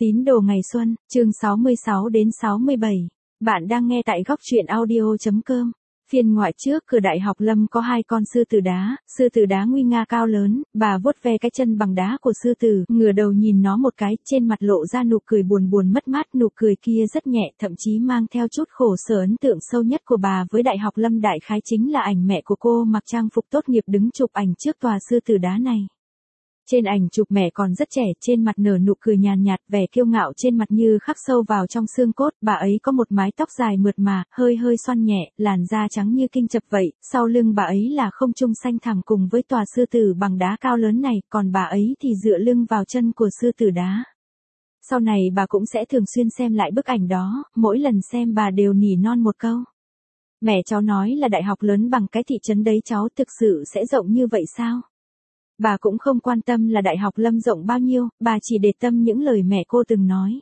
Tín đồ ngày xuân, chương 66 đến 67. Bạn đang nghe tại góc truyện audio.com. Phiên ngoại trước cửa Đại học Lâm có hai con sư tử đá nguy nga cao lớn, bà vuốt ve cái chân bằng đá của sư tử, ngửa đầu nhìn nó một cái, trên mặt lộ ra nụ cười buồn buồn mất mát, nụ cười kia rất nhẹ, thậm chí mang theo chút khổ sở. Ấn tượng sâu nhất của bà với Đại học Lâm đại khái chính là ảnh mẹ của cô mặc trang phục tốt nghiệp đứng chụp ảnh trước tòa sư tử đá này. Trên ảnh chụp mẹ còn rất trẻ, trên mặt nở nụ cười nhàn nhạt, vẻ kiêu ngạo trên mặt như khắc sâu vào trong xương cốt. Bà ấy có một mái tóc dài mượt mà, hơi xoăn nhẹ, làn da trắng như kinh chập vậy. Sau lưng bà ấy là không trung xanh thẳm cùng với tòa sư tử bằng đá cao lớn này, còn bà ấy thì dựa lưng vào chân của sư tử đá. Sau này bà cũng sẽ thường xuyên xem lại bức ảnh đó, mỗi lần xem bà đều nỉ non một câu. Mẹ cháu nói là đại học lớn bằng cái thị trấn đấy, cháu thực sự sẽ rộng như vậy sao? Bà cũng không quan tâm là Đại học Lâm rộng bao nhiêu, bà chỉ để tâm những lời mẹ cô từng nói.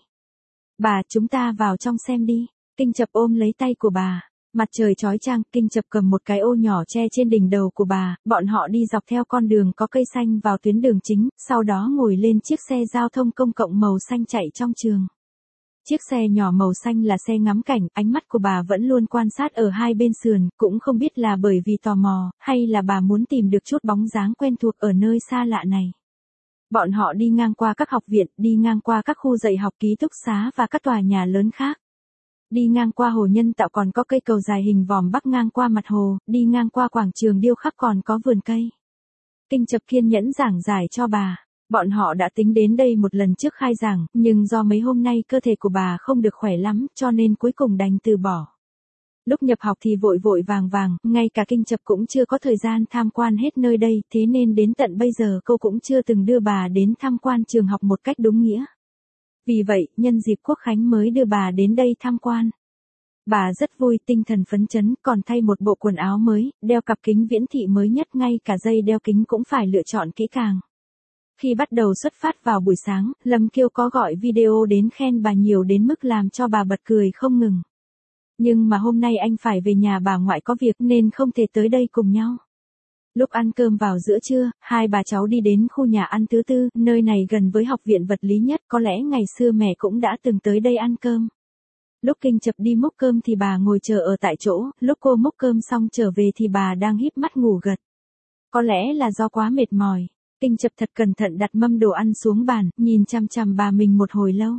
Bà, chúng ta vào trong xem đi. Kinh Chập ôm lấy tay của bà. Mặt trời chói chang, Kinh Chập cầm một cái ô nhỏ che trên đỉnh đầu của bà. Bọn họ đi dọc theo con đường có cây xanh vào tuyến đường chính, sau đó ngồi lên chiếc xe giao thông công cộng màu xanh chạy trong trường. Chiếc xe nhỏ màu xanh là xe ngắm cảnh, ánh mắt của bà vẫn luôn quan sát ở hai bên sườn, cũng không biết là bởi vì tò mò, hay là bà muốn tìm được chút bóng dáng quen thuộc ở nơi xa lạ này. Bọn họ đi ngang qua các học viện, đi ngang qua các khu dạy học, ký túc xá và các tòa nhà lớn khác. Đi ngang qua hồ nhân tạo còn có cây cầu dài hình vòm bắc ngang qua mặt hồ, đi ngang qua quảng trường điêu khắc còn có vườn cây. Kinh Chập kiên nhẫn giảng giải cho bà. Bọn họ đã tính đến đây một lần trước khai giảng, nhưng do mấy hôm nay cơ thể của bà không được khỏe lắm, cho nên cuối cùng đành từ bỏ. Lúc nhập học thì vội vội vàng vàng, ngay cả Kinh Chập cũng chưa có thời gian tham quan hết nơi đây, thế nên đến tận bây giờ cô cũng chưa từng đưa bà đến tham quan trường học một cách đúng nghĩa. Vì vậy, nhân dịp Quốc Khánh mới đưa bà đến đây tham quan. Bà rất vui, tinh thần phấn chấn, còn thay một bộ quần áo mới, đeo cặp kính viễn thị mới nhất, ngay cả dây đeo kính cũng phải lựa chọn kỹ càng. Khi bắt đầu xuất phát vào buổi sáng, Lâm Kiêu có gọi video đến khen bà nhiều đến mức làm cho bà bật cười không ngừng. Nhưng mà hôm nay anh phải về nhà bà ngoại có việc nên không thể tới đây cùng nhau. Lúc ăn cơm vào giữa trưa, hai bà cháu đi đến khu nhà ăn thứ tư, nơi này gần với học viện vật lý nhất, có lẽ ngày xưa mẹ cũng đã từng tới đây ăn cơm. Lúc Kinh Chập đi múc cơm thì bà ngồi chờ ở tại chỗ, lúc cô múc cơm xong trở về thì bà đang híp mắt ngủ gật. Có lẽ là do quá mệt mỏi. Kinh Chập thật cẩn thận đặt mâm đồ ăn xuống bàn, nhìn chằm chằm bà mình một hồi lâu.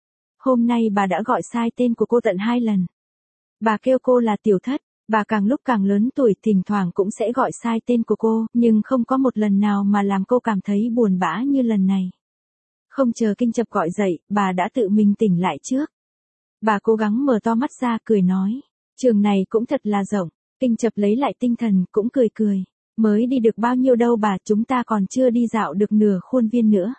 Hôm nay bà đã gọi sai tên của cô tận 2 lần. Bà kêu cô là Tiểu Thất, bà càng lúc càng lớn tuổi, thỉnh thoảng cũng sẽ gọi sai tên của cô, nhưng không có một lần nào mà làm cô cảm thấy buồn bã như lần này. Không chờ Kinh Chập gọi dậy, bà đã tự mình tỉnh lại trước. Bà cố gắng mở to mắt ra, cười nói, trường này cũng thật là rộng. Kinh Chập lấy lại tinh thần, cũng cười. Mới đi được bao nhiêu đâu bà, chúng ta còn chưa đi dạo được nửa khuôn viên nữa.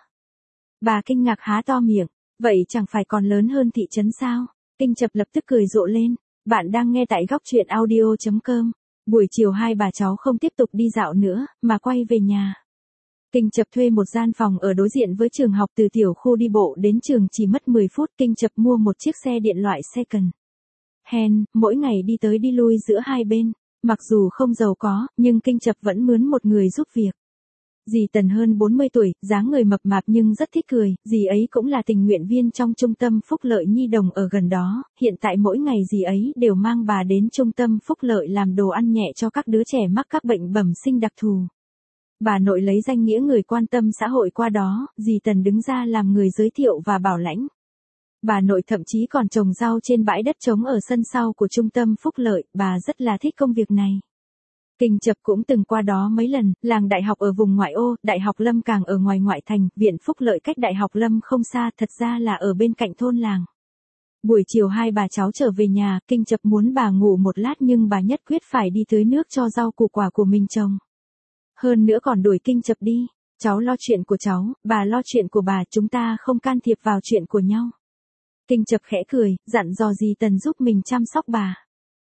Bà kinh ngạc há to miệng, vậy chẳng phải còn lớn hơn thị trấn sao? Kinh Chập lập tức cười rộ lên. Bạn đang nghe tại góc truyện audio.com. Buổi chiều hai bà cháu không tiếp tục đi dạo nữa, mà quay về nhà. Kinh Chập thuê một gian phòng ở đối diện với trường học, từ tiểu khu đi bộ đến trường chỉ mất 10 phút. Kinh Chập mua một chiếc xe điện loại second hand, mỗi ngày đi tới đi lui giữa hai bên. Mặc dù không giàu có, nhưng Kinh Chập vẫn mướn một người giúp việc. Dì Tần hơn 40 tuổi, dáng người mập mạp nhưng rất thích cười, dì ấy cũng là tình nguyện viên trong trung tâm phúc lợi nhi đồng ở gần đó, hiện tại mỗi ngày dì ấy đều mang bà đến trung tâm phúc lợi làm đồ ăn nhẹ cho các đứa trẻ mắc các bệnh bẩm sinh đặc thù. Bà nội lấy danh nghĩa người quan tâm xã hội qua đó, dì Tần đứng ra làm người giới thiệu và bảo lãnh. Bà nội thậm chí còn trồng rau trên bãi đất trống ở sân sau của trung tâm phúc lợi, bà rất là thích công việc này. Kinh Chập cũng từng qua đó mấy lần, làng đại học ở vùng ngoại ô, Đại học Lâm càng ở ngoài ngoại thành, viện phúc lợi cách Đại học Lâm không xa, thật ra là ở bên cạnh thôn làng. Buổi chiều hai bà cháu trở về nhà, Kinh Chập muốn bà ngủ một lát nhưng bà nhất quyết phải đi tưới nước cho rau củ quả của mình trồng. Hơn nữa còn đuổi Kinh Chập đi, cháu lo chuyện của cháu, bà lo chuyện của bà, chúng ta không can thiệp vào chuyện của nhau. Kinh Chập khẽ cười, dặn dò dì Tần giúp mình chăm sóc bà.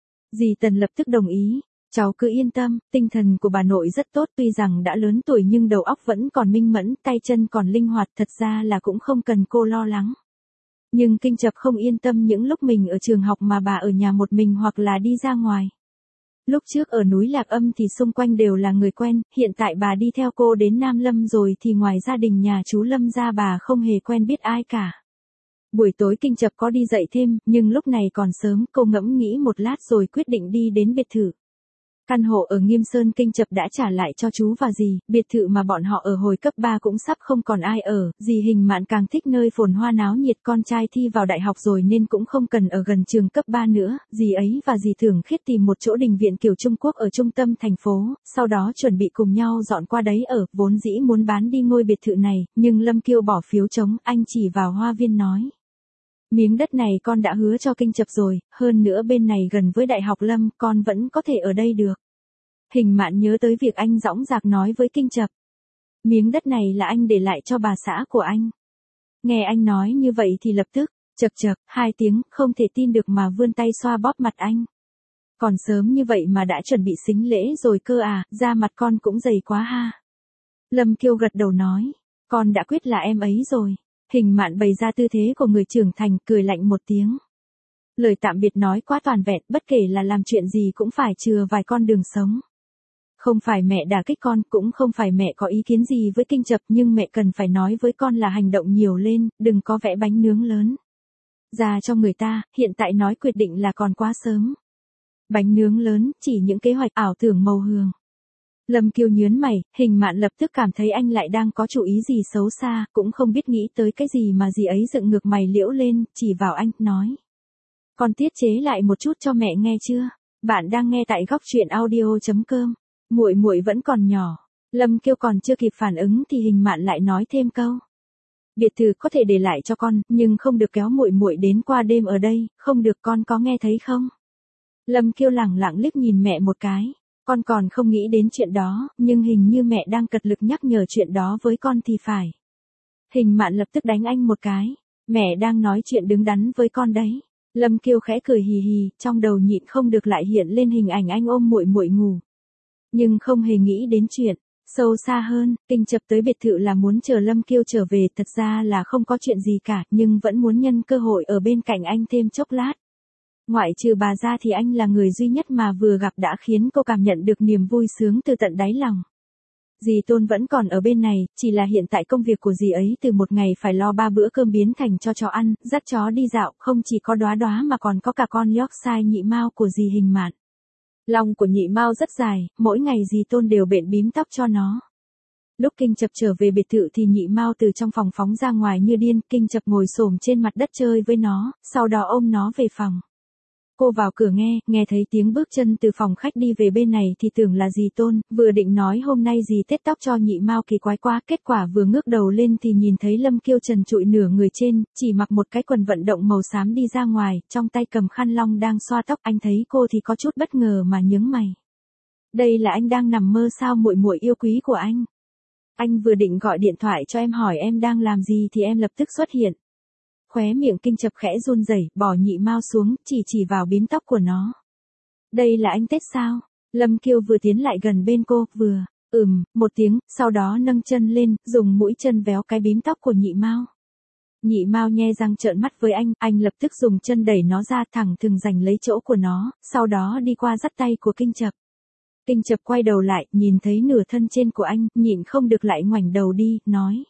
Dì Tần lập tức đồng ý, cháu cứ yên tâm, tinh thần của bà nội rất tốt, tuy rằng đã lớn tuổi nhưng đầu óc vẫn còn minh mẫn, tay chân còn linh hoạt, thật ra là cũng không cần cô lo lắng. Nhưng Kinh Chập không yên tâm những lúc mình ở trường học mà bà ở nhà một mình hoặc là đi ra ngoài. Lúc trước ở núi Lạc Âm thì xung quanh đều là người quen, hiện tại bà đi theo cô đến Nam Lâm rồi thì ngoài gia đình nhà chú Lâm ra bà không hề quen biết ai cả. Buổi tối Kinh Chập có đi dạy thêm, nhưng lúc này còn sớm, cô ngẫm nghĩ một lát rồi quyết định đi đến biệt thự. Căn hộ ở Nghiêm Sơn Kinh Chập đã trả lại cho chú và dì, biệt thự mà bọn họ ở hồi cấp 3 cũng sắp không còn ai ở, dì Hình Mạn càng thích nơi phồn hoa náo nhiệt, con trai thi vào đại học rồi nên cũng không cần ở gần trường cấp 3 nữa, dì ấy và dì Thường Khiết tìm một chỗ đình viện kiểu Trung Quốc ở trung tâm thành phố, sau đó chuẩn bị cùng nhau dọn qua đấy ở, vốn dĩ muốn bán đi ngôi biệt thự này, nhưng Lâm Kiêu bỏ phiếu trống, anh chỉ vào hoa viên nói. Miếng đất này con đã hứa cho Kinh Chập rồi, hơn nữa bên này gần với Đại học Lâm, con vẫn có thể ở đây được. Hình Mạn nhớ tới việc anh dõng dạc nói với Kinh Chập. Miếng đất này là anh để lại cho bà xã của anh. Nghe anh nói như vậy thì lập tức, chậc chậc, 2 tiếng, không thể tin được mà vươn tay xoa bóp mặt anh. Còn sớm như vậy mà đã chuẩn bị sính lễ rồi cơ à, da mặt con cũng dày quá ha. Lâm Kiêu gật đầu nói, con đã quyết là em ấy rồi. Hình Mạn bày ra tư thế của người trưởng thành, cười lạnh một tiếng. Lời tạm biệt nói quá toàn vẹn, bất kể là làm chuyện gì cũng phải chừa vài con đường sống. Không phải mẹ đả kích con, cũng không phải mẹ có ý kiến gì với Kinh Chập, nhưng mẹ cần phải nói với con là hành động nhiều lên, đừng có vẽ bánh nướng lớn ra cho người ta, hiện tại nói quyết định là còn quá sớm. Bánh nướng lớn, chỉ những kế hoạch ảo tưởng màu hường. Lâm Kiêu nhớn mày, Hình Mạn lập tức cảm thấy anh lại đang có chủ ý gì xấu xa, cũng không biết nghĩ tới cái gì mà dì ấy dựng ngược mày liễu lên, chỉ vào anh, nói. Con tiết chế lại một chút cho mẹ nghe chưa? Bạn đang nghe tại góc truyện audio.com. Muội muội vẫn còn nhỏ. Lâm Kiêu còn chưa kịp phản ứng thì Hình Mạn lại nói thêm câu. Biệt thự có thể để lại cho con, nhưng không được kéo muội muội đến qua đêm ở đây, không được, con có nghe thấy không? Lâm Kiêu lẳng lặng liếc nhìn mẹ một cái. Con còn không nghĩ đến chuyện đó, nhưng hình như mẹ đang cật lực nhắc nhở chuyện đó với con thì phải. Hình Mạn lập tức đánh anh một cái. Mẹ đang nói chuyện đứng đắn với con đấy. Lâm Kiêu khẽ cười hì hì, trong đầu nhịn không được lại hiện lên hình ảnh anh ôm muội muội ngủ. Nhưng không hề nghĩ đến chuyện sâu xa hơn, Kinh Chập tới biệt thự là muốn chờ Lâm Kiêu trở về, thật ra là không có chuyện gì cả, nhưng vẫn muốn nhân cơ hội ở bên cạnh anh thêm chốc lát. Ngoại trừ bà ra thì anh là người duy nhất mà vừa gặp đã khiến cô cảm nhận được niềm vui sướng từ tận đáy lòng. Dì Tôn vẫn còn ở bên này, chỉ là hiện tại công việc của dì ấy từ một ngày phải lo 3 bữa cơm biến thành cho chó ăn, dắt chó đi dạo, không chỉ có Đóa Đóa mà còn có cả con Yorkshire nhị mao của dì Hình Mạn. Lông của nhị mao rất dài, mỗi ngày dì Tôn đều bện bím tóc cho nó. Lúc Kinh Chập trở về biệt thự thì nhị mao từ trong phòng phóng ra ngoài như điên, Kinh Chập ngồi xổm trên mặt đất chơi với nó, sau đó ôm nó về phòng. Cô vào cửa nghe thấy tiếng bước chân từ phòng khách đi về bên này thì tưởng là dì Tôn, vừa định nói hôm nay dì tết tóc cho nhị mao kỳ quái quá, kết quả vừa ngước đầu lên thì nhìn thấy Lâm Kiêu trần trụi nửa người trên, chỉ mặc một cái quần vận động màu xám đi ra ngoài, trong tay cầm khăn lông đang xoa tóc, anh thấy cô thì có chút bất ngờ mà nhướng mày. Đây là anh đang nằm mơ sao muội muội yêu quý của anh? Anh vừa định gọi điện thoại cho em hỏi em đang làm gì thì em lập tức xuất hiện. Khóe miệng Kinh Chập khẽ run rẩy, bỏ nhị mao xuống, chỉ vào bím tóc của nó. Đây là anh Tết sao? Lâm Kiêu vừa tiến lại gần bên cô, vừa, một tiếng, sau đó nâng chân lên, dùng mũi chân véo cái bím tóc của nhị mao. Nhị mao nhe răng trợn mắt với anh lập tức dùng chân đẩy nó ra thẳng thừng giành lấy chỗ của nó, sau đó đi qua dắt tay của Kinh Chập. Kinh Chập quay đầu lại, nhìn thấy nửa thân trên của anh, nhịn không được lại ngoảnh đầu đi, nói.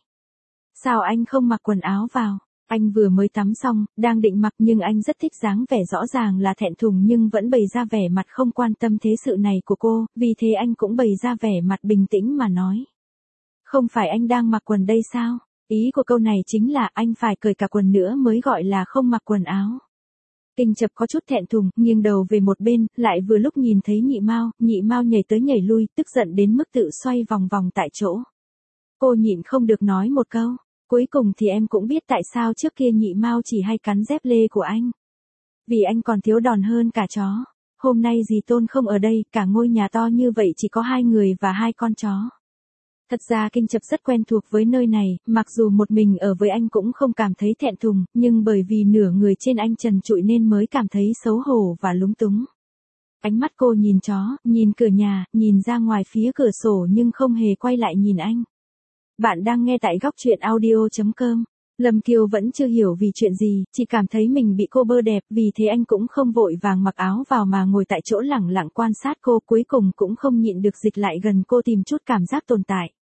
Sao anh không mặc quần áo vào? Anh vừa mới tắm xong, đang định mặc nhưng anh rất thích dáng vẻ rõ ràng là thẹn thùng nhưng vẫn bày ra vẻ mặt không quan tâm thế sự này của cô, vì thế anh cũng bày ra vẻ mặt bình tĩnh mà nói. Không phải anh đang mặc quần đây sao? Ý của câu này chính là anh phải cởi cả quần nữa mới gọi là không mặc quần áo. Kinh Chập có chút thẹn thùng, nghiêng đầu về một bên, lại vừa lúc nhìn thấy nhị mao nhảy tới nhảy lui, tức giận đến mức tự xoay vòng vòng tại chỗ. Cô nhịn không được nói một câu. Cuối cùng thì em cũng biết tại sao trước kia nhị mao chỉ hay cắn dép lê của anh. Vì anh còn thiếu đòn hơn cả chó. Hôm nay dì Tôn không ở đây, cả ngôi nhà to như vậy chỉ có 2 người và 2 con chó. Thật ra Kinh Chập rất quen thuộc với nơi này, mặc dù một mình ở với anh cũng không cảm thấy thẹn thùng, nhưng bởi vì nửa người trên anh trần trụi nên mới cảm thấy xấu hổ và lúng túng. Ánh mắt cô nhìn chó, nhìn cửa nhà, nhìn ra ngoài phía cửa sổ nhưng không hề quay lại nhìn anh. Bạn đang nghe tại góc truyện audio.com. Lâm Kiêu vẫn chưa hiểu vì chuyện gì, chỉ cảm thấy mình bị cô bơ đẹp, vì thế anh cũng không vội vàng mặc áo vào mà ngồi tại chỗ lẳng lặng quan sát cô, cuối cùng cũng không nhịn được dịch lại gần cô tìm chút cảm giác tồn tại.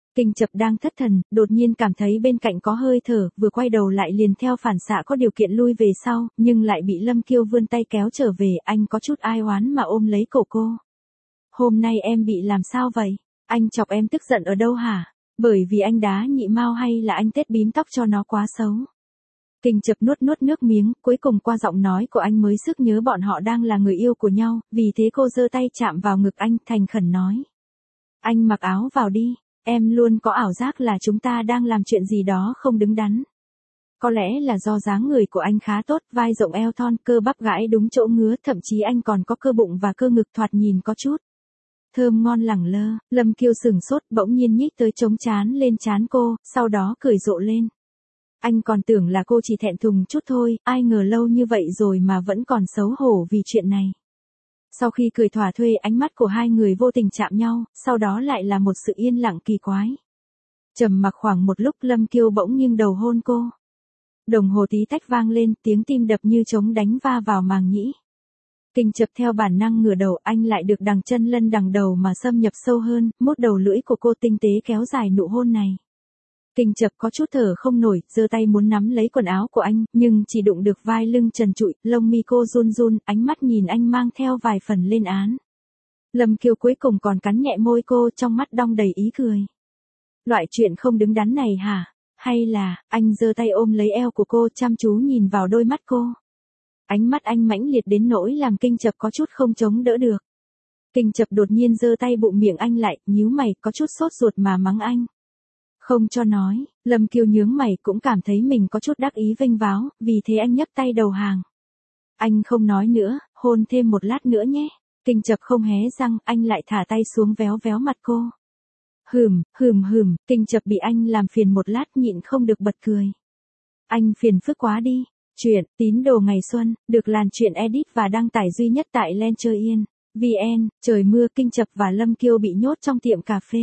Kinh Chập đang thất thần, đột nhiên cảm thấy bên cạnh có hơi thở, vừa quay đầu lại liền theo phản xạ có điều kiện lui về sau, nhưng lại bị Lâm Kiêu vươn tay kéo trở về, anh có chút ai oán mà ôm lấy cổ cô. Hôm nay em bị làm sao vậy? Anh chọc em tức giận ở đâu hả? Bởi vì anh đá Nhị Mao hay là anh tết bím tóc cho nó quá xấu? Kinh Chập nuốt nuốt nước miếng, cuối cùng qua giọng nói của anh mới sức nhớ bọn họ đang là người yêu của nhau, vì thế cô giơ tay chạm vào ngực anh, thành khẩn nói. Anh mặc áo vào đi, em luôn có ảo giác là chúng ta đang làm chuyện gì đó không đứng đắn. Có lẽ là do dáng người của anh khá tốt, vai rộng eo thon, cơ bắp gãi đúng chỗ ngứa, thậm chí anh còn có cơ bụng và cơ ngực thoạt nhìn có chút thơm ngon lẳng lơ. Lâm Kiêu sừng sốt, bỗng nhiên nhích tới chống trán lên trán cô, sau đó cười rộ lên. Anh còn tưởng là cô chỉ thẹn thùng chút thôi, ai ngờ lâu như vậy rồi mà vẫn còn xấu hổ vì chuyện này. Sau khi cười thỏa thuê, ánh mắt của hai người vô tình chạm nhau, sau đó lại là một sự yên lặng kỳ quái. Trầm mặc khoảng một lúc, Lâm Kiêu bỗng nghiêng đầu hôn cô. Đồng hồ tí tách vang lên, tiếng tim đập như trống đánh va vào màng nhĩ. Kinh Chập theo bản năng ngửa đầu, anh lại được đằng chân lân đằng đầu mà xâm nhập sâu hơn, mốt đầu lưỡi của cô tinh tế kéo dài nụ hôn này. Kinh Chập có chút thở không nổi, giơ tay muốn nắm lấy quần áo của anh, nhưng chỉ đụng được vai lưng trần trụi, lông mi cô run run, ánh mắt nhìn anh mang theo vài phần lên án. Lâm Kiêu cuối cùng còn cắn nhẹ môi cô, trong mắt đong đầy ý cười. Loại chuyện không đứng đắn này hả? Hay là, anh giơ tay ôm lấy eo của cô, chăm chú nhìn vào đôi mắt cô. Ánh mắt anh mãnh liệt đến nỗi làm Kinh Chập có chút không chống đỡ được. Kinh Chập đột nhiên giơ tay bụm miệng anh lại, nhíu mày, có chút sốt ruột mà mắng anh. Không cho nói, Lâm Kiêu nhướng mày, cũng cảm thấy mình có chút đắc ý vênh váo, vì thế anh nhấc tay đầu hàng. Anh không nói nữa, hôn thêm một lát nữa nhé. Kinh Chập không hé răng, anh lại thả tay xuống véo véo mặt cô. Kinh Chập bị anh làm phiền một lát nhịn không được bật cười. Anh phiền phức quá đi. Chuyện Tín Đồ Ngày Xuân được Làn Chuyện edit và đăng tải duy nhất tại Lencher.vn. Trời mưa, Kinh Chập và Lâm Kiêu bị nhốt trong tiệm cà phê.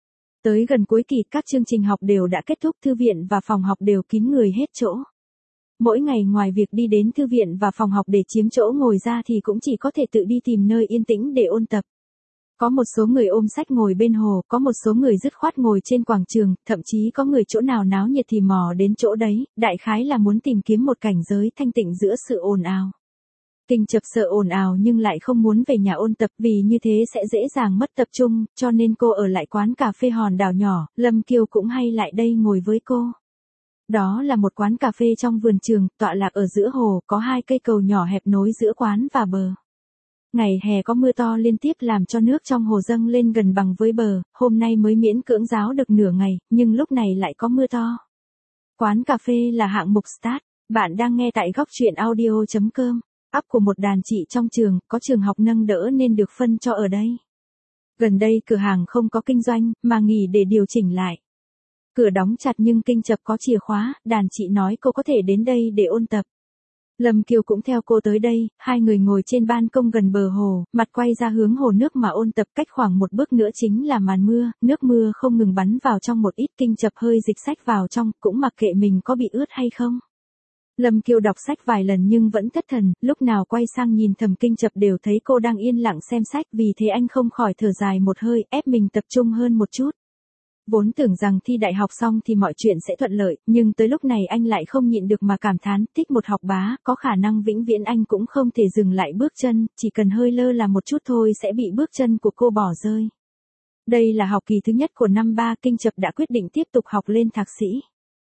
Tới gần cuối kỳ, các chương trình học đều đã kết thúc, thư viện và phòng học đều kín người hết chỗ. Mỗi ngày ngoài việc đi đến thư viện và phòng học để chiếm chỗ ngồi ra thì cũng chỉ có thể tự đi tìm nơi yên tĩnh để ôn tập. Có một số người ôm sách ngồi bên hồ, có một số người dứt khoát ngồi trên quảng trường, thậm chí có người chỗ nào náo nhiệt thì mò đến chỗ đấy, đại khái là muốn tìm kiếm một cảnh giới thanh tịnh giữa sự ồn ào. Kinh Chập sợ ồn ào nhưng lại không muốn về nhà ôn tập vì như thế sẽ dễ dàng mất tập trung, cho nên cô ở lại quán cà phê hòn đảo nhỏ, Lâm Kiêu cũng hay lại đây ngồi với cô. Đó là một quán cà phê trong vườn trường, tọa lạc ở giữa hồ, có hai cây cầu nhỏ hẹp nối giữa quán và bờ. Ngày hè có mưa to liên tiếp làm cho nước trong hồ dâng lên gần bằng với bờ, hôm nay mới miễn cưỡng ráo được nửa ngày, nhưng lúc này lại có mưa to. Quán cà phê là hạng mục Start, bạn đang nghe tại góc truyện audio.com. Ấp của một đàn chị trong trường, có trường học nâng đỡ nên được phân cho ở đây. Gần đây cửa hàng không có kinh doanh, mà nghỉ để điều chỉnh lại. Cửa đóng chặt nhưng Kinh Chập có chìa khóa, đàn chị nói cô có thể đến đây để ôn tập. Lâm Kiêu cũng theo cô tới đây, hai người ngồi trên ban công gần bờ hồ, mặt quay ra hướng hồ nước mà ôn tập, cách khoảng một bước nữa chính là màn mưa, nước mưa không ngừng bắn vào trong một ít. Kinh Chập hơi dịch sách vào trong, cũng mặc kệ mình có bị ướt hay không. Lâm Kiêu đọc sách vài lần nhưng vẫn thất thần, lúc nào quay sang nhìn Thẩm Kinh Chập đều thấy cô đang yên lặng xem sách, vì thế anh không khỏi thở dài một hơi, ép mình tập trung hơn một chút. Vốn tưởng rằng thi đại học xong thì mọi chuyện sẽ thuận lợi, nhưng tới lúc này anh lại không nhịn được mà cảm thán, thích một học bá, có khả năng vĩnh viễn anh cũng không thể dừng lại bước chân, chỉ cần hơi lơ là một chút thôi sẽ bị bước chân của cô bỏ rơi. Đây là học kỳ thứ nhất của năm 3, Kinh Chập đã quyết định tiếp tục học lên thạc sĩ.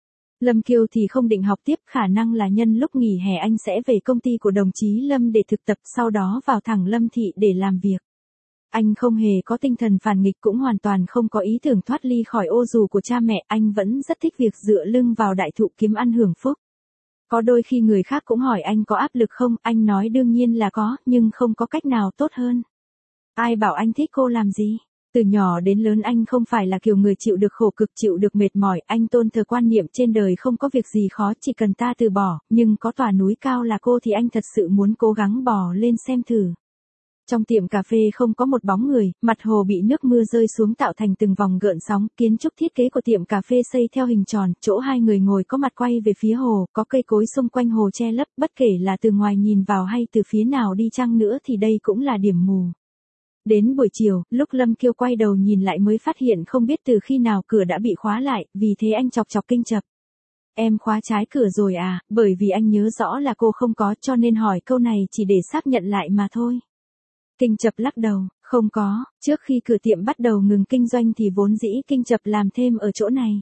Lâm Kiêu thì không định học tiếp, khả năng là nhân lúc nghỉ hè anh sẽ về công ty của đồng chí Lâm để thực tập, sau đó vào thẳng Lâm Thị để làm việc. Anh không hề có tinh thần phản nghịch, cũng hoàn toàn không có ý tưởng thoát ly khỏi ô dù của cha mẹ, anh vẫn rất thích việc dựa lưng vào đại thụ kiếm ăn hưởng phúc. Có đôi khi người khác cũng hỏi anh có áp lực không, anh nói đương nhiên là có, nhưng không có cách nào tốt hơn. Ai bảo anh thích cô làm gì? Từ nhỏ đến lớn anh không phải là kiểu người chịu được khổ cực, chịu được mệt mỏi, anh tôn thờ quan niệm trên đời không có việc gì khó, chỉ cần ta từ bỏ, nhưng có tòa núi cao là cô thì anh thật sự muốn cố gắng bò lên xem thử. Trong tiệm cà phê không có một bóng người, mặt hồ bị nước mưa rơi xuống tạo thành từng vòng gợn sóng, kiến trúc thiết kế của tiệm cà phê xây theo hình tròn, chỗ hai người ngồi có mặt quay về phía hồ, có cây cối xung quanh hồ che lấp, bất kể là từ ngoài nhìn vào hay từ phía nào đi chăng nữa thì đây cũng là điểm mù. Đến buổi chiều, lúc Lâm Kiêu quay đầu nhìn lại mới phát hiện không biết từ khi nào cửa đã bị khóa lại, vì thế anh chọc chọc Kinh Chập. Em khóa trái cửa rồi à, bởi vì anh nhớ rõ là cô không có cho nên hỏi câu này chỉ để xác nhận lại mà thôi. Kinh Chập lắc đầu, không có, trước khi cửa tiệm bắt đầu ngừng kinh doanh thì vốn dĩ Kinh Chập làm thêm ở chỗ này.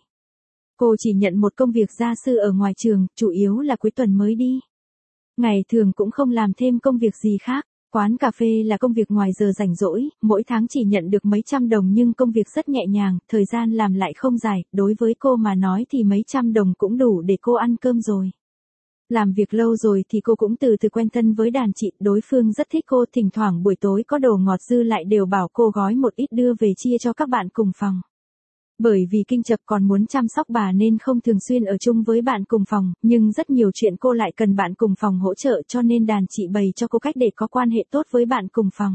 Cô chỉ nhận một công việc gia sư ở ngoài trường, chủ yếu là cuối tuần mới đi. Ngày thường cũng không làm thêm công việc gì khác. Quán cà phê là công việc ngoài giờ rảnh rỗi, mỗi tháng chỉ nhận được mấy trăm đồng nhưng công việc rất nhẹ nhàng, thời gian làm lại không dài, đối với cô mà nói thì mấy trăm đồng cũng đủ để cô ăn cơm rồi. Làm việc lâu rồi thì cô cũng từ từ quen thân với đàn chị, đối phương rất thích cô, thỉnh thoảng buổi tối có đồ ngọt dư lại đều bảo cô gói một ít đưa về chia cho các bạn cùng phòng. Bởi vì Kinh Chập còn muốn chăm sóc bà nên không thường xuyên ở chung với bạn cùng phòng, nhưng rất nhiều chuyện cô lại cần bạn cùng phòng hỗ trợ cho nên đàn chị bày cho cô cách để có quan hệ tốt với bạn cùng phòng.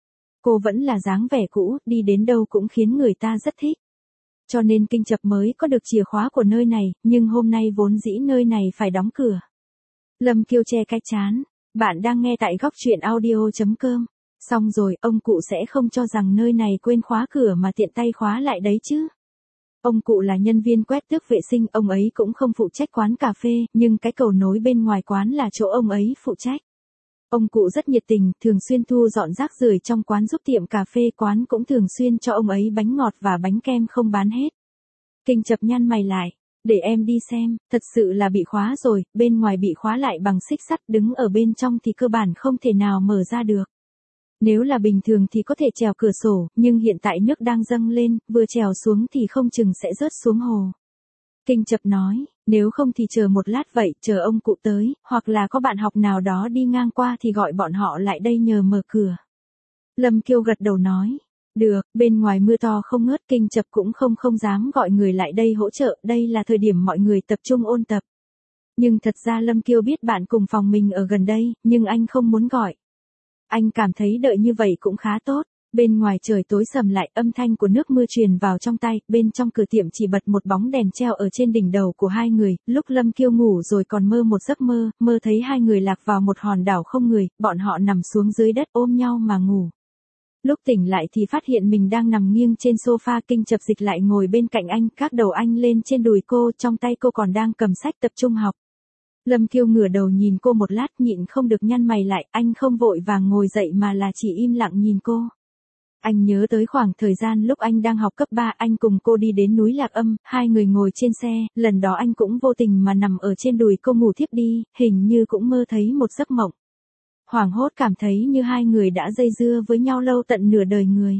Cô vẫn là dáng vẻ cũ, đi đến đâu cũng khiến người ta rất thích. Cho nên Kinh Chập mới có được chìa khóa của nơi này, nhưng hôm nay vốn dĩ nơi này phải đóng cửa. Lâm Kiêu che cái trán, bạn đang nghe tại góc truyện audio.com. Xong rồi, ông cụ sẽ không cho rằng nơi này quên khóa cửa mà tiện tay khóa lại đấy chứ. Ông cụ là nhân viên quét tước vệ sinh, ông ấy cũng không phụ trách quán cà phê, nhưng cái cầu nối bên ngoài quán là chỗ ông ấy phụ trách. Ông cụ rất nhiệt tình, thường xuyên thu dọn rác rưởi trong quán giúp tiệm cà phê quán cũng thường xuyên cho ông ấy bánh ngọt và bánh kem không bán hết. Kinh Chập nhăn mày lại, để em đi xem, thật sự là bị khóa rồi, bên ngoài bị khóa lại bằng xích sắt, đứng ở bên trong thì cơ bản không thể nào mở ra được. Nếu là bình thường thì có thể trèo cửa sổ, nhưng hiện tại nước đang dâng lên, vừa trèo xuống thì không chừng sẽ rớt xuống hồ. Kinh Chập nói, nếu không thì chờ một lát vậy, chờ ông cụ tới, hoặc là có bạn học nào đó đi ngang qua thì gọi bọn họ lại đây nhờ mở cửa. Lâm Kiêu gật đầu nói, được, bên ngoài mưa to không ngớt, Kinh Chập cũng không dám gọi người lại đây hỗ trợ, đây là thời điểm mọi người tập trung ôn tập. Nhưng thật ra Lâm Kiêu biết bạn cùng phòng mình ở gần đây, nhưng anh không muốn gọi. Anh cảm thấy đợi như vậy cũng khá tốt. Bên ngoài trời tối sầm lại, âm thanh của nước mưa truyền vào trong tai, bên trong cửa tiệm chỉ bật một bóng đèn treo ở trên đỉnh đầu của hai người, lúc Lâm Kiêu ngủ rồi còn mơ một giấc mơ, mơ thấy hai người lạc vào một hòn đảo không người, bọn họ nằm xuống dưới đất ôm nhau mà ngủ. Lúc tỉnh lại thì phát hiện mình đang nằm nghiêng trên sofa, Kinh Chập dịch lại ngồi bên cạnh anh, các đầu anh lên trên đùi cô, trong tay cô còn đang cầm sách tập trung học. Lâm Kiêu ngửa đầu nhìn cô một lát nhịn không được nhăn mày lại, anh không vội vàng ngồi dậy mà là chỉ im lặng nhìn cô. Anh nhớ tới khoảng thời gian lúc anh đang học cấp 3, anh cùng cô đi đến núi Lạc Âm, hai người ngồi trên xe, lần đó anh cũng vô tình mà nằm ở trên đùi cô ngủ thiếp đi, hình như cũng mơ thấy một giấc mộng. Hoảng hốt cảm thấy như hai người đã dây dưa với nhau lâu tận nửa đời người.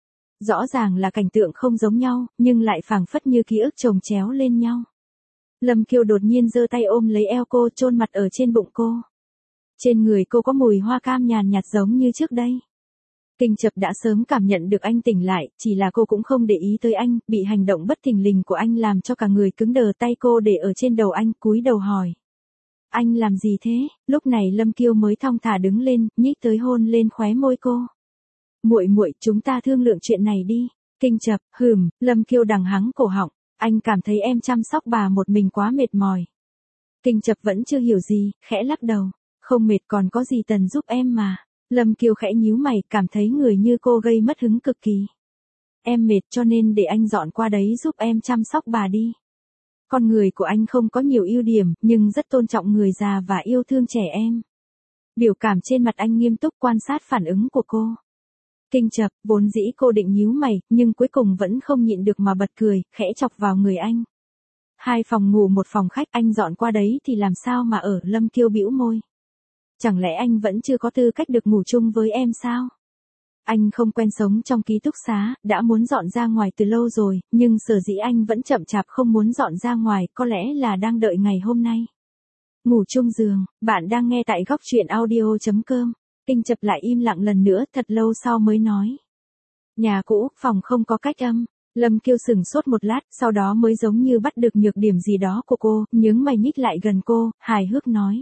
Rõ ràng là cảnh tượng không giống nhau, nhưng lại phảng phất như ký ức chồng chéo lên nhau. Lâm Kiêu đột nhiên giơ tay ôm lấy eo cô, chôn mặt ở trên bụng cô. Trên người cô có mùi hoa cam nhàn nhạt giống như trước đây. Kinh Chập đã sớm cảm nhận được anh tỉnh lại, chỉ là cô cũng không để ý tới anh, bị hành động bất thình lình của anh làm cho cả người cứng đờ, tay cô để ở trên đầu anh, cúi đầu hỏi. Anh làm gì thế? Lúc này Lâm Kiêu mới thong thả đứng lên, nhích tới hôn lên khóe môi cô. Muội muội, chúng ta thương lượng chuyện này đi. Kinh Chập, Lâm Kiêu đằng hắng cổ họng, anh cảm thấy em chăm sóc bà một mình quá mệt mỏi. Kinh Chập vẫn chưa hiểu gì, khẽ lắc đầu, không mệt còn có gì Tần giúp em mà. Lâm Kiêu khẽ nhíu mày, cảm thấy người như cô gây mất hứng cực kỳ. Em mệt cho nên để anh dọn qua đấy giúp em chăm sóc bà đi. Con người của anh không có nhiều ưu điểm, nhưng rất tôn trọng người già và yêu thương trẻ em. Biểu cảm trên mặt anh nghiêm túc quan sát phản ứng của cô. Kinh Chập, vốn dĩ cô định nhíu mày, nhưng cuối cùng vẫn không nhịn được mà bật cười, khẽ chọc vào người anh. 2 phòng ngủ 1 phòng khách, anh dọn qua đấy thì làm sao mà ở? Lâm Kiêu bĩu môi. Chẳng lẽ anh vẫn chưa có tư cách được ngủ chung với em sao? Anh không quen sống trong ký túc xá, đã muốn dọn ra ngoài từ lâu rồi, nhưng sở dĩ anh vẫn chậm chạp không muốn dọn ra ngoài, có lẽ là đang đợi ngày hôm nay. Ngủ chung giường, bạn đang nghe tại góc truyện audio.com. Kinh Chập lại im lặng lần nữa, thật lâu sau mới nói. Nhà cũ, phòng không có cách âm. Lâm Kiêu sửng sốt một lát, sau đó mới giống như bắt được nhược điểm gì đó của cô, nhướng mày nhích lại gần cô, hài hước nói.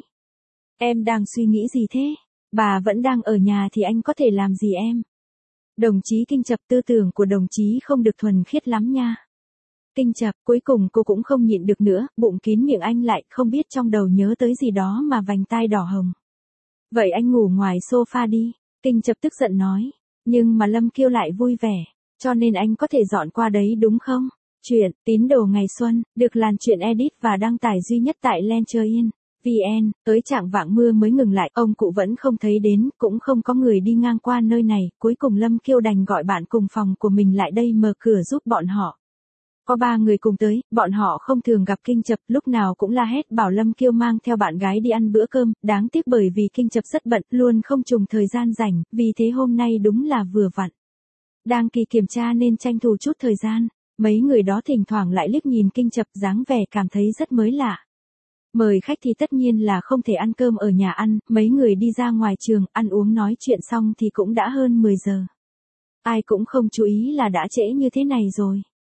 Em đang suy nghĩ gì thế? Bà vẫn đang ở nhà thì anh có thể làm gì em? Đồng chí Kinh Chập, tư tưởng của đồng chí không được thuần khiết lắm nha. Kinh Chập, cuối cùng cô cũng không nhịn được nữa, bụng kín miệng anh lại, không biết trong đầu nhớ tới gì đó mà vành tai đỏ hồng. Vậy anh ngủ ngoài sofa đi. Kinh Chập tức giận nói. Nhưng mà Lâm Kiêu lại vui vẻ, cho nên anh có thể dọn qua đấy đúng không? Chuyện Tín Đồ Ngày Xuân, được làn chuyện edit và đăng tải duy nhất tại Lencher.in VN, tới trạng vạng mưa mới ngừng lại, ông cụ vẫn không thấy đến, cũng không có người đi ngang qua nơi này, cuối cùng Lâm Kiêu đành gọi bạn cùng phòng của mình lại đây mở cửa giúp bọn họ. Có 3 người cùng tới, bọn họ không thường gặp Kinh Chập, lúc nào cũng la hét bảo Lâm Kiêu mang theo bạn gái đi ăn bữa cơm, đáng tiếc bởi vì Kinh Chập rất bận, luôn không trùng thời gian rảnh, vì thế hôm nay đúng là vừa vặn. Đang kỳ kiểm tra nên tranh thủ chút thời gian, mấy người đó thỉnh thoảng lại liếc nhìn Kinh Chập dáng vẻ cảm thấy rất mới lạ. Mời khách thì tất nhiên là không thể ăn cơm ở nhà ăn, mấy người đi ra ngoài trường, ăn uống nói chuyện xong thì cũng đã hơn 10 giờ. Ai cũng không chú ý là đã trễ như thế này rồi.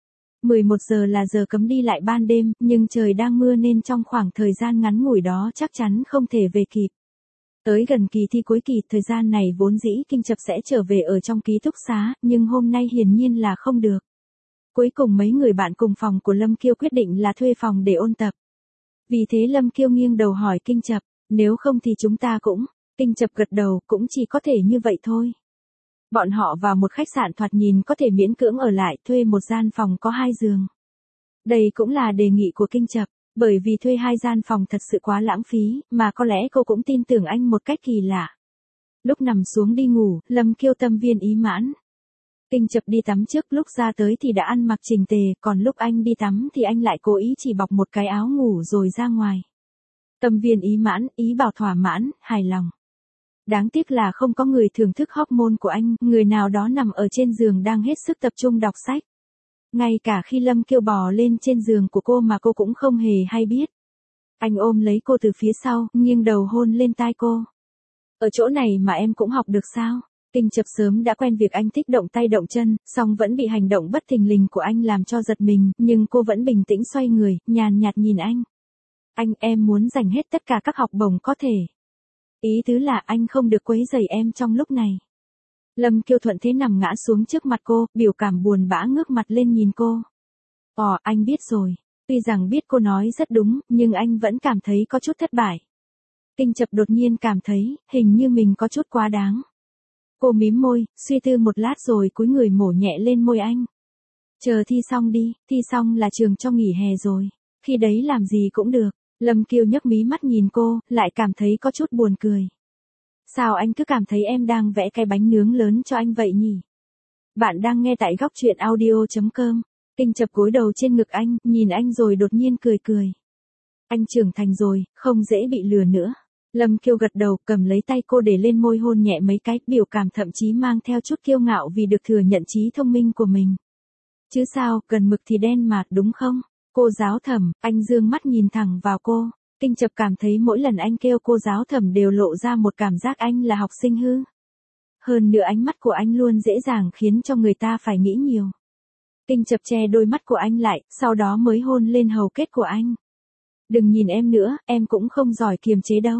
11 giờ là giờ cấm đi lại ban đêm, nhưng trời đang mưa nên trong khoảng thời gian ngắn ngủi đó chắc chắn không thể về kịp. Tới gần kỳ thi cuối kỳ, thời gian này vốn dĩ Kinh Chập sẽ trở về ở trong ký túc xá, nhưng hôm nay hiển nhiên là không được. Cuối cùng mấy người bạn cùng phòng của Lâm Kiêu quyết định là thuê phòng để ôn tập. Vì thế Lâm Kiêu nghiêng đầu hỏi Kinh Chập, nếu không thì chúng ta cũng. Kinh Chập gật đầu, cũng chỉ có thể như vậy thôi. Bọn họ vào một khách sạn thoạt nhìn có thể miễn cưỡng ở lại, thuê một gian phòng có 2 giường. Đây cũng là đề nghị của Kinh Chập, bởi vì thuê 2 gian phòng thật sự quá lãng phí, mà có lẽ cô cũng tin tưởng anh một cách kỳ lạ. Lúc nằm xuống đi ngủ, Lâm Kiêu tâm viên ý mãn. Kinh Chập đi tắm trước, lúc ra tới thì đã ăn mặc chỉnh tề, còn lúc anh đi tắm thì anh lại cố ý chỉ bọc một cái áo ngủ rồi ra ngoài. Tâm viên ý mãn, ý bảo thỏa mãn, hài lòng. Đáng tiếc là không có người thưởng thức hormone của anh, người nào đó nằm ở trên giường đang hết sức tập trung đọc sách. Ngay cả khi Lâm Kiêu bò lên trên giường của cô mà cô cũng không hề hay biết. Anh ôm lấy cô từ phía sau, nghiêng đầu hôn lên tai cô. Ở chỗ này mà em cũng học được sao? Kinh Chập sớm đã quen việc anh thích động tay động chân, song vẫn bị hành động bất thình lình của anh làm cho giật mình, nhưng cô vẫn bình tĩnh xoay người, nhàn nhạt nhìn anh. Em muốn dành hết tất cả các học bổng có thể. Ý tứ là anh không được quấy rầy em trong lúc này. Lâm Kiêu thuận thế nằm ngã xuống trước mặt cô, biểu cảm buồn bã ngước mặt lên nhìn cô. Anh biết rồi. Tuy rằng biết cô nói rất đúng, nhưng anh vẫn cảm thấy có chút thất bại. Kinh Chập đột nhiên cảm thấy, hình như mình có chút quá đáng. Cô mím môi, suy tư một lát rồi cúi người mổ nhẹ lên môi anh. Chờ thi xong đi, thi xong là trường cho nghỉ hè rồi. Khi đấy làm gì cũng được. Lâm Kiêu nhấc mí mắt nhìn cô, lại cảm thấy có chút buồn cười. Sao anh cứ cảm thấy em đang vẽ cái bánh nướng lớn cho anh vậy nhỉ? Bạn đang nghe tại góc truyện audio.com. Kinh Chập gối đầu trên ngực anh, nhìn anh rồi đột nhiên cười cười. Anh trưởng thành rồi, không dễ bị lừa nữa. Lâm Kiêu gật đầu, cầm lấy tay cô để lên môi hôn nhẹ mấy cái, biểu cảm thậm chí mang theo chút kiêu ngạo vì được thừa nhận trí thông minh của mình. Chứ sao, gần mực thì đen mà, đúng không? Cô giáo thẩm, anh dương mắt nhìn thẳng vào cô. Kinh Chập cảm thấy mỗi lần anh kêu cô giáo thẩm đều lộ ra một cảm giác anh là học sinh hư. Hơn nữa ánh mắt của anh luôn dễ dàng khiến cho người ta phải nghĩ nhiều. Kinh Chập che đôi mắt của anh lại, sau đó mới hôn lên hầu kết của anh. Đừng nhìn em nữa, em cũng không giỏi kiềm chế đâu.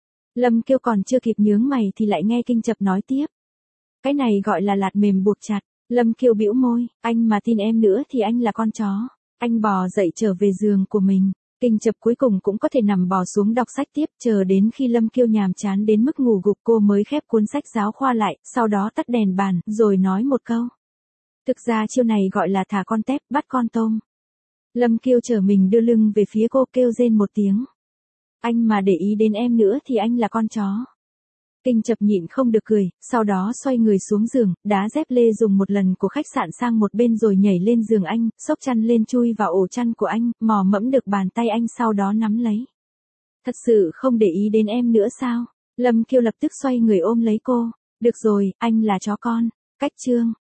Lâm Kiêu còn chưa kịp nhướng mày thì lại nghe Kinh Chập nói tiếp. Cái này gọi là lạt mềm buộc chặt. Lâm Kiêu bĩu môi, anh mà tin em nữa thì anh là con chó. Anh bò dậy trở về giường của mình. Kinh Chập cuối cùng cũng có thể nằm bò xuống đọc sách tiếp, chờ đến khi Lâm Kiêu nhàm chán đến mức ngủ gục cô mới khép cuốn sách giáo khoa lại, sau đó tắt đèn bàn, rồi nói một câu. Thực ra chiêu này gọi là thả con tép, bắt con tôm. Lâm Kiêu trở mình đưa lưng về phía cô, kêu rên một tiếng. Anh mà để ý đến em nữa thì anh là con chó. Kinh Chập nhịn không được cười, sau đó xoay người xuống giường, đá dép lê dùng một lần của khách sạn sang một bên rồi nhảy lên giường anh, xốc chăn lên chui vào ổ chăn của anh, mò mẫm được bàn tay anh sau đó nắm lấy. Thật sự không để ý đến em nữa sao? Lâm Kiêu lập tức xoay người ôm lấy cô. Được rồi, anh là chó con. Cách chương.